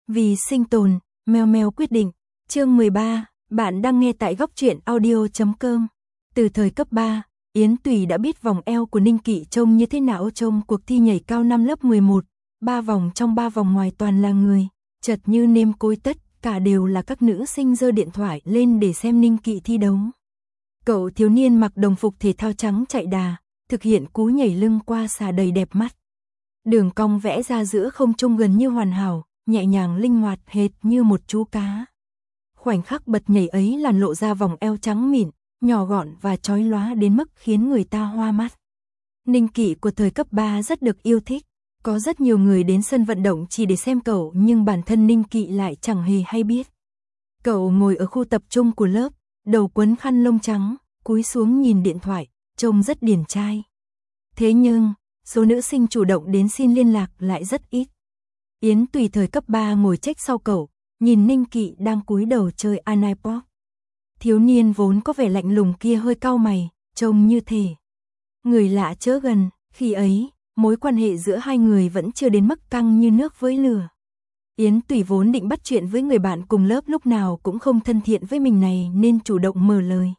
Vì sinh tồn, mèo mèo quyết định. Chương 13, bạn đang nghe tại góc truyện audio.com. Từ thời cấp 3, Yến Tùy đã biết vòng eo của Ninh Kỵ trông như thế nào trong cuộc thi nhảy cao năm lớp 11. 3 vòng trong 3 vòng ngoài toàn là người, chật như nêm cối tất, cả đều là các nữ sinh giơ điện thoại lên để xem Ninh Kỵ thi đấu. Cậu thiếu niên mặc đồng phục thể thao trắng chạy đà, thực hiện cú nhảy lưng qua xà đầy đẹp mắt. Đường cong vẽ ra giữa không trung gần như hoàn hảo, nhẹ nhàng linh hoạt hệt như một chú cá. Khoảnh khắc bật nhảy ấy làn lộ ra vòng eo trắng mịn, nhỏ gọn và chói lóa đến mức khiến người ta hoa mắt. Ninh Kỵ của thời cấp 3 rất được yêu thích, có rất nhiều người đến sân vận động chỉ để xem cậu, nhưng bản thân Ninh Kỵ lại chẳng hề hay biết. Cậu ngồi ở khu tập trung của lớp, đầu quấn khăn lông trắng, cúi xuống nhìn điện thoại, trông rất điển trai. Thế nhưng, số nữ sinh chủ động đến xin liên lạc lại rất ít. Yến Tùy thời cấp 3 ngồi chếch sau cậu, nhìn Ninh Kỵ đang cúi đầu chơi iPod. Thiếu niên vốn có vẻ lạnh lùng kia hơi cau mày, trông như thể người lạ chớ gần. Khi ấy, mối quan hệ giữa hai người vẫn chưa đến mức căng như nước với lửa. Yến Tùy vốn định bắt chuyện với người bạn cùng lớp lúc nào cũng không thân thiện với mình này nên chủ động mở lời.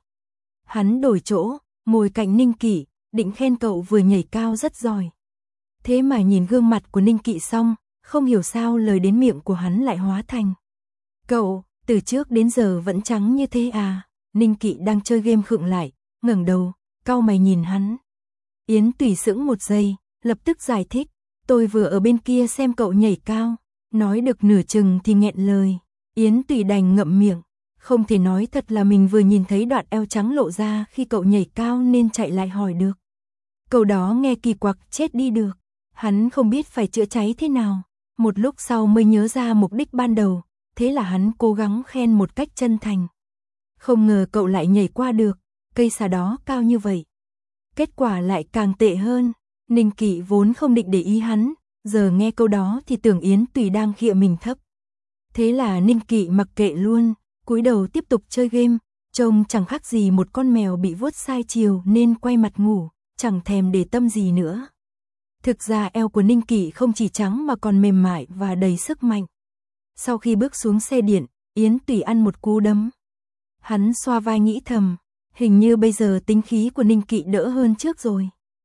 Hắn đổi chỗ, ngồi cạnh Ninh Kỵ, định khen cậu vừa nhảy cao rất giỏi. Thế mà nhìn gương mặt của Ninh Kỵ xong, không hiểu sao lời đến miệng của hắn lại hóa thành: "Cậu, từ trước đến giờ vẫn trắng như thế à?" Ninh Kỵ đang chơi game khựng lại, ngẩng đầu, cau mày nhìn hắn. Yến Tùy sững một giây, lập tức giải thích: "Tôi vừa ở bên kia xem cậu nhảy cao." Nói được nửa chừng thì nghẹn lời. Yến Tùy đành ngậm miệng, không thể nói thật là mình vừa nhìn thấy đoạn eo trắng lộ ra khi cậu nhảy cao nên chạy lại hỏi được. Câu đó nghe kỳ quặc chết đi được. Hắn không biết phải chữa cháy thế nào. Một lúc sau mới nhớ ra mục đích ban đầu, thế là hắn cố gắng khen một cách chân thành. Không ngờ cậu lại nhảy qua được, cây xà đó cao như vậy. Kết quả lại càng tệ hơn. Ninh Kỵ vốn không định để ý hắn, giờ nghe câu đó thì tưởng Yến Tùy đang khịa mình thấp. Thế là Ninh Kỵ mặc kệ luôn, cúi đầu tiếp tục chơi game, trông chẳng khác gì một con mèo bị vuốt sai chiều nên quay mặt ngủ, chẳng thèm để tâm gì nữa. Thực ra eo của Ninh Kỵ không chỉ trắng mà còn mềm mại và đầy sức mạnh. Sau khi bước xuống xe điện, Yến Tùy ăn một cú đấm. Hắn xoa vai nghĩ thầm, hình như bây giờ tính khí của Ninh Kỵ đỡ hơn trước rồi.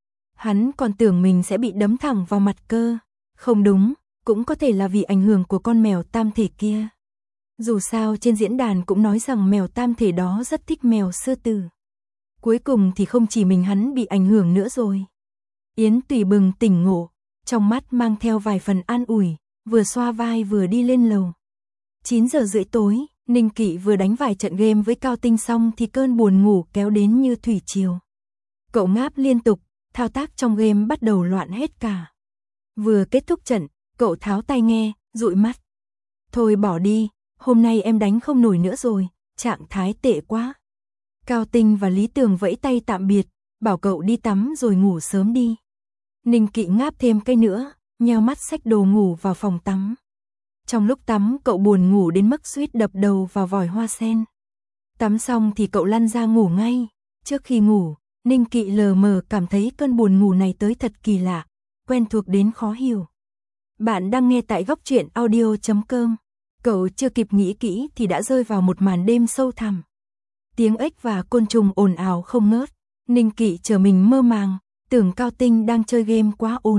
Hắn còn tưởng mình sẽ bị đấm thẳng vào mặt cơ. Không đúng, cũng có thể là vì ảnh hưởng của con mèo tam thể kia. Dù sao trên diễn đàn cũng nói rằng mèo tam thể đó rất thích mèo sư tử. Cuối cùng thì không chỉ mình hắn bị ảnh hưởng nữa rồi. Yến Tùy bừng tỉnh ngộ, trong mắt mang theo vài phần an ủi, vừa xoa vai vừa đi lên lầu. 9 giờ rưỡi tối, Ninh Kỵ vừa đánh vài trận game với Cao Tinh xong thì cơn buồn ngủ kéo đến như thủy triều. Cậu ngáp liên tục, thao tác trong game bắt đầu loạn hết cả. Vừa kết thúc trận, cậu tháo tai nghe, dụi mắt. Thôi bỏ đi, hôm nay em đánh không nổi nữa rồi, trạng thái tệ quá. Cao Tinh và Lý Tường vẫy tay tạm biệt, bảo cậu đi tắm rồi ngủ sớm đi. Ninh Kỵ ngáp thêm cái nữa, nheo mắt xách đồ ngủ vào phòng tắm. Trong lúc tắm cậu buồn ngủ đến mức suýt đập đầu vào vòi hoa sen. Tắm xong thì cậu lăn ra ngủ ngay. Trước khi ngủ, Ninh Kỵ lờ mờ cảm thấy cơn buồn ngủ này tới thật kỳ lạ, quen thuộc đến khó hiểu. Bạn đang nghe tại góc truyện audio.com. Cậu chưa kịp nghĩ kỹ thì đã rơi vào một màn đêm sâu thẳm. Tiếng ếch và côn trùng ồn ào không ngớt. Ninh Kỵ trở mình mơ màng, tưởng Cao Tinh đang chơi game quá ồn.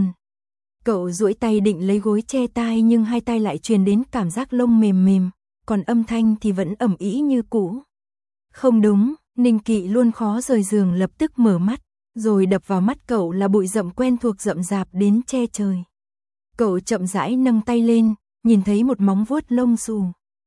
Cậu duỗi tay định lấy gối che tai nhưng hai tay lại truyền đến cảm giác lông mềm mềm, còn âm thanh thì vẫn ầm ĩ như cũ. Không đúng, Ninh Kỵ luôn khó rời giường lập tức mở mắt, rồi đập vào mắt cậu là bụi rậm quen thuộc rậm rạp đến che trời. Cậu chậm rãi nâng tay lên, nhìn thấy một móng vuốt lông xù.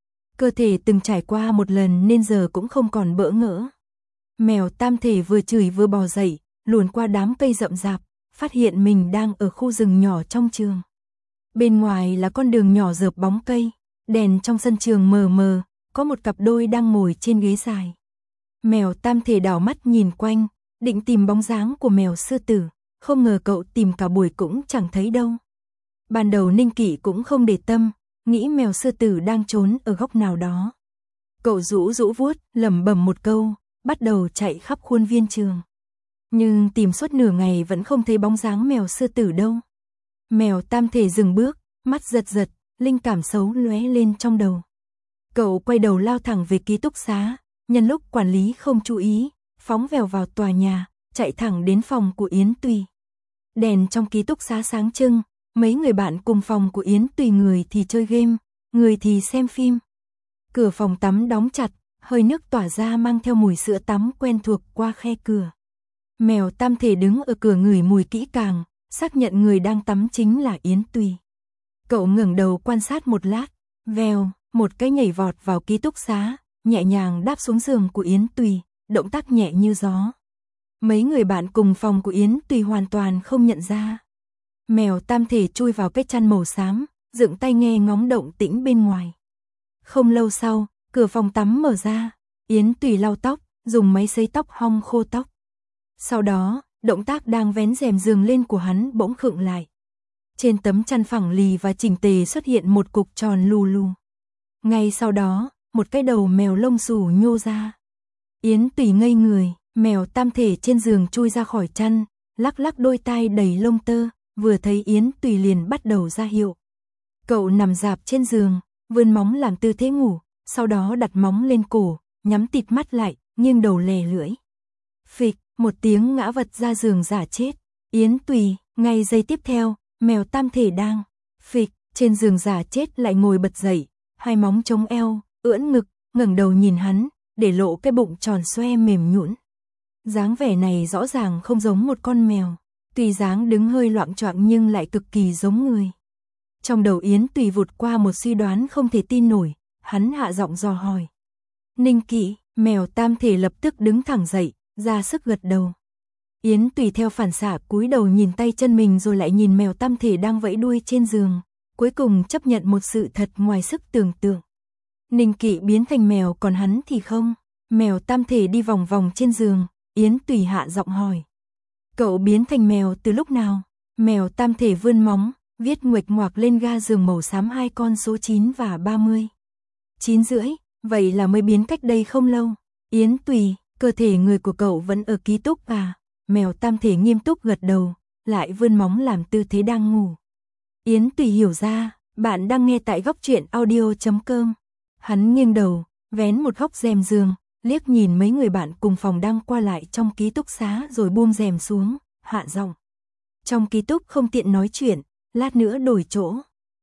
Cơ thể từng trải qua một lần nên giờ cũng không còn bỡ ngỡ. Mèo tam thể vừa chửi vừa bò dậy, luồn qua đám cây rậm rạp, phát hiện mình đang ở khu rừng nhỏ trong trường. Bên ngoài là con đường nhỏ rợp bóng cây, đèn trong sân trường mờ mờ, có một cặp đôi đang ngồi trên ghế dài. Mèo tam thể đảo mắt nhìn quanh, định tìm bóng dáng của mèo sư tử, không ngờ cậu tìm cả buổi cũng chẳng thấy đâu. Ban đầu Ninh Kỵ cũng không để tâm, nghĩ mèo sư tử đang trốn ở góc nào đó. Cậu rũ rũ vuốt, lẩm bẩm một câu, bắt đầu chạy khắp khuôn viên trường. Nhưng tìm suốt nửa ngày vẫn không thấy bóng dáng mèo sư tử đâu. Mèo tam thể dừng bước, mắt giật giật, linh cảm xấu lóe lên trong đầu. Cậu quay đầu lao thẳng về ký túc xá, nhân lúc quản lý không chú ý, phóng vèo vào tòa nhà, chạy thẳng đến phòng của Yến Tùy. Đèn trong ký túc xá sáng trưng, mấy người bạn cùng phòng của Yến Tùy người thì chơi game, người thì xem phim. Cửa phòng tắm đóng chặt, hơi nước tỏa ra mang theo mùi sữa tắm quen thuộc qua khe cửa. Mèo Tam Thể đứng ở cửa ngửi mùi kỹ càng, xác nhận người đang tắm chính là Yến Tùy. Cậu ngẩng đầu quan sát một lát, vèo, một cái nhảy vọt vào ký túc xá, nhẹ nhàng đáp xuống giường của Yến Tùy, động tác nhẹ như gió. Mấy người bạn cùng phòng của Yến Tùy hoàn toàn không nhận ra. Mèo Tam Thể chui vào cái chăn màu xám, dựng tay nghe ngóng động tĩnh bên ngoài. Không lâu sau, cửa phòng tắm mở ra, Yến Tùy lau tóc, dùng máy sấy tóc hong khô tóc. Sau đó, động tác đang vén rèm giường lên của hắn bỗng khựng lại. Trên tấm chăn phẳng lì và chỉnh tề xuất hiện một cục tròn lù lù. Ngay sau đó, một cái đầu mèo lông xù nhô ra. Yến Tùy ngây người, mèo Tam Thể trên giường chui ra khỏi chăn, lắc lắc đôi tai đầy lông tơ, vừa thấy Yến Tùy liền bắt đầu ra hiệu. Cậu nằm rạp trên giường, vươn móng làm tư thế ngủ, sau đó đặt móng lên cổ, nhắm tịt mắt lại, nghiêng đầu lè lưỡi. Phịch, một tiếng ngã vật ra giường giả chết. Yến Tùy, ngay giây tiếp theo, mèo Tam Thể đang phịch trên giường giả chết lại ngồi bật dậy, hai móng chống eo, ưỡn ngực, ngẩng đầu nhìn hắn, để lộ cái bụng tròn xoe mềm nhũn. Dáng vẻ này rõ ràng không giống một con mèo, tuy dáng đứng hơi loạng choạng nhưng lại cực kỳ giống người. Trong đầu Yến Tùy vụt qua một suy đoán không thể tin nổi, hắn hạ giọng dò hỏi. Ninh Kỵ, mèo Tam Thể lập tức đứng thẳng dậy, ra sức gật đầu. Yến Tùy theo phản xạ cúi đầu nhìn tay chân mình rồi lại nhìn mèo Tam Thể đang vẫy đuôi trên giường, cuối cùng chấp nhận một sự thật ngoài sức tưởng tượng. Ninh Kỵ biến thành mèo còn hắn thì không. Mèo Tam Thể đi vòng vòng trên giường, Yến Tùy hạ giọng hỏi. Cậu biến thành mèo từ lúc nào? Mèo Tam Thể vươn móng, viết nguệch ngoạc lên ga giường màu xám hai con số 9 và 30. 9:30, vậy là mới biến cách đây không lâu. Yến Tùy, cơ thể người của cậu vẫn ở ký túc à? Mèo Tam Thể nghiêm túc gật đầu, lại vươn móng làm tư thế đang ngủ. Yến Tùy hiểu ra, bạn đang nghe tại góc truyện audio.com. Hắn nghiêng đầu, vén một góc rèm giường, liếc nhìn mấy người bạn cùng phòng đang qua lại trong ký túc xá rồi buông rèm xuống, hạ giọng. Trong ký túc không tiện nói chuyện, lát nữa đổi chỗ.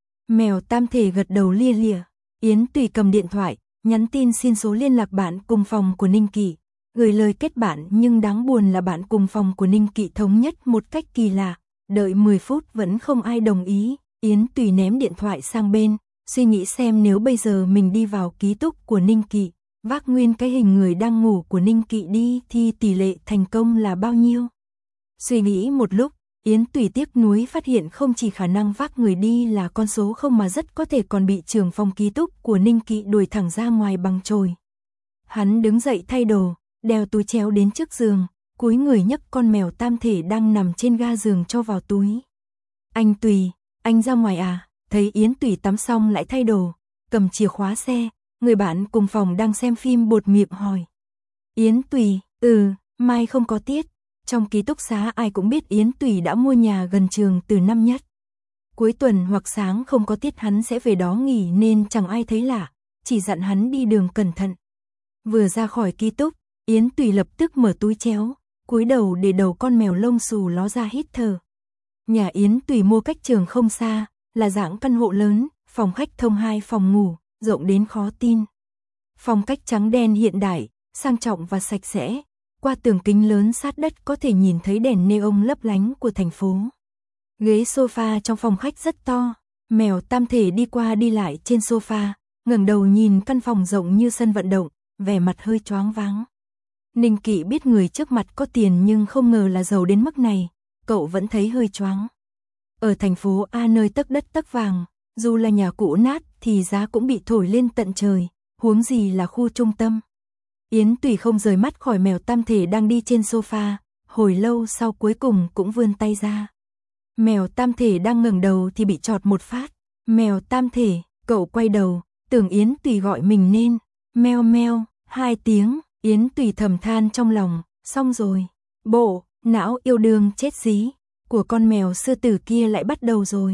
Mèo Tam Thể gật đầu lia lịa. Yến Tùy cầm điện thoại, nhắn tin xin số liên lạc bạn cùng phòng của Ninh Kỵ, gửi lời kết bạn, nhưng đáng buồn là bạn cùng phòng của Ninh Kỵ thống nhất một cách kỳ lạ, đợi 10 phút vẫn không ai đồng ý. Yến Tùy ném điện thoại sang bên, suy nghĩ xem nếu bây giờ mình đi vào ký túc của Ninh Kỵ, vác nguyên cái hình người đang ngủ của Ninh Kỵ đi thì tỷ lệ thành công là bao nhiêu. Suy nghĩ một lúc, Yến Tùy tiếc nuối phát hiện không chỉ khả năng vác người đi là con số không mà rất có thể còn bị trưởng phòng ký túc của Ninh Kỵ đuổi thẳng ra ngoài bằng chổi. Hắn đứng dậy thay đồ, đeo túi chéo đến trước giường, cúi người nhấc con mèo Tam Thể đang nằm trên ga giường cho vào túi. Anh Tùy, anh ra ngoài à? Thấy Yến Tùy tắm xong lại thay đồ, cầm chìa khóa xe, người bạn cùng phòng đang xem phim buột miệng hỏi. Yến Tùy, mai không có tiết. Trong ký túc xá ai cũng biết Yến Tùy đã mua nhà gần trường từ năm nhất. Cuối tuần hoặc sáng không có tiết hắn sẽ về đó nghỉ nên chẳng ai thấy lạ, chỉ dặn hắn đi đường cẩn thận. Vừa ra khỏi ký túc, Yến Tùy lập tức mở túi chéo, cúi đầu để đầu con mèo lông xù ló ra hít thở. Nhà Yến Tùy mua cách trường không xa, là dạng căn hộ lớn, phòng khách thông 2 phòng ngủ, rộng đến khó tin. Phong cách trắng đen hiện đại, sang trọng và sạch sẽ. Qua tường kính lớn sát đất có thể nhìn thấy đèn neon lấp lánh của thành phố. Ghế sofa trong phòng khách rất to, mèo Tam Thể đi qua đi lại trên sofa, ngẩng đầu nhìn căn phòng rộng như sân vận động, vẻ mặt hơi choáng váng. Ninh Kỵ biết người trước mặt có tiền nhưng không ngờ là giàu đến mức này, cậu vẫn thấy hơi choáng. Ở thành phố A nơi tấc đất tấc vàng, dù là nhà cũ nát thì giá cũng bị thổi lên tận trời, huống gì là khu trung tâm. Yến Tùy không rời mắt khỏi mèo Tam Thể đang đi trên sofa, hồi lâu sau cuối cùng cũng vươn tay ra. Mèo Tam Thể đang ngẩng đầu thì bị chọt một phát. Mèo Tam Thể, cậu quay đầu, tưởng Yến Tùy gọi mình nên, meo meo, 2 tiếng, Yến Tùy thầm than trong lòng, xong rồi, bộ, não yêu đương chết dí của con mèo sư tử kia lại bắt đầu rồi.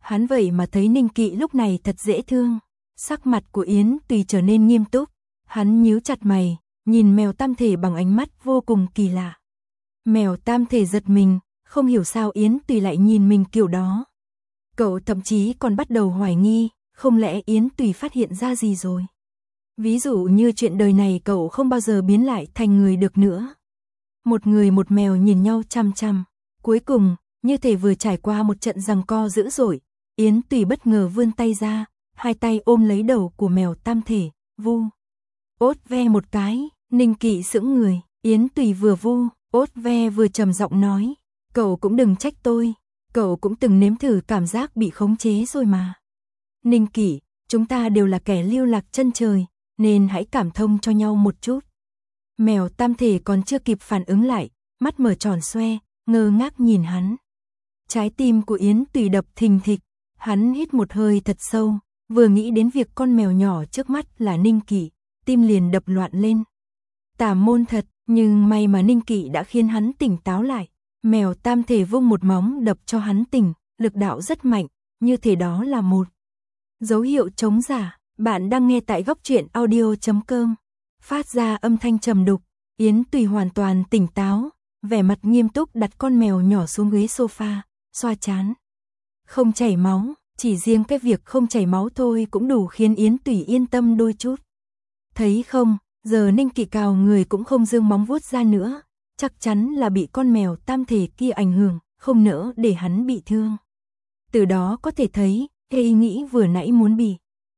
Hắn vậy mà thấy Ninh Kỵ lúc này thật dễ thương. Sắc mặt của Yến Tùy trở nên nghiêm túc, hắn nhíu chặt mày, nhìn mèo tam thể bằng ánh mắt vô cùng kỳ lạ. Mèo tam thể giật mình, không hiểu sao Yến Tùy lại nhìn mình kiểu đó. Cậu thậm chí còn bắt đầu hoài nghi, không lẽ Yến Tùy phát hiện ra gì rồi. Ví dụ như chuyện đời này cậu không bao giờ biến lại thành người được nữa. Một người một mèo nhìn nhau chăm chăm, cuối cùng, như thể vừa trải qua một trận giằng co dữ dội, Yến Tùy bất ngờ vươn tay ra, hai tay ôm lấy đầu của mèo tam thể, vu. Ốt ve một cái, Ninh Kỵ sững người, Yến Tùy vừa vu, ốt ve vừa trầm giọng nói, cậu cũng đừng trách tôi, cậu cũng từng nếm thử cảm giác bị khống chế rồi mà. Ninh Kỵ, chúng ta đều là kẻ lưu lạc chân trời, nên hãy cảm thông cho nhau một chút. Mèo tam thể còn chưa kịp phản ứng lại, mắt mở tròn xoe, ngơ ngác nhìn hắn. Trái tim của Yến Tùy đập thình thịch, hắn hít một hơi thật sâu, vừa nghĩ đến việc con mèo nhỏ trước mắt là Ninh Kỵ, tim liền đập loạn lên. Tà môn thật, nhưng may mà Ninh Kỵ đã khiến hắn tỉnh táo lại. Mèo tam thể vung một móng đập cho hắn tỉnh, lực đạo rất mạnh, như thể đó là một dấu hiệu chống giả. Bạn đang nghe tại góc truyện audio.com. Phát ra âm thanh trầm đục, Yến Tùy hoàn toàn tỉnh táo, vẻ mặt nghiêm túc đặt con mèo nhỏ xuống ghế sofa, xoa trán. Không chảy máu, chỉ riêng cái việc không chảy máu thôi cũng đủ khiến Yến Tùy yên tâm đôi chút. Thấy không, giờ Ninh Kỵ cào người cũng không giương móng vuốt ra nữa, chắc chắn là bị con mèo tam thể kia ảnh hưởng, không nỡ để hắn bị thương. Từ đó có thể thấy, cái ý nghĩ vừa nãy muốn bị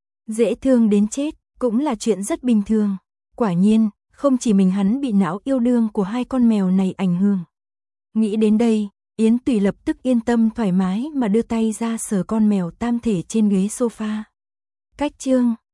dễ thương đến chết, cũng là chuyện rất bình thường. Quả nhiên, không chỉ mình hắn bị não yêu đương của hai con mèo này ảnh hưởng. Nghĩ đến đây, Yến Tùy lập tức yên tâm thoải mái mà đưa tay ra sờ con mèo tam thể trên ghế sofa. Cách chương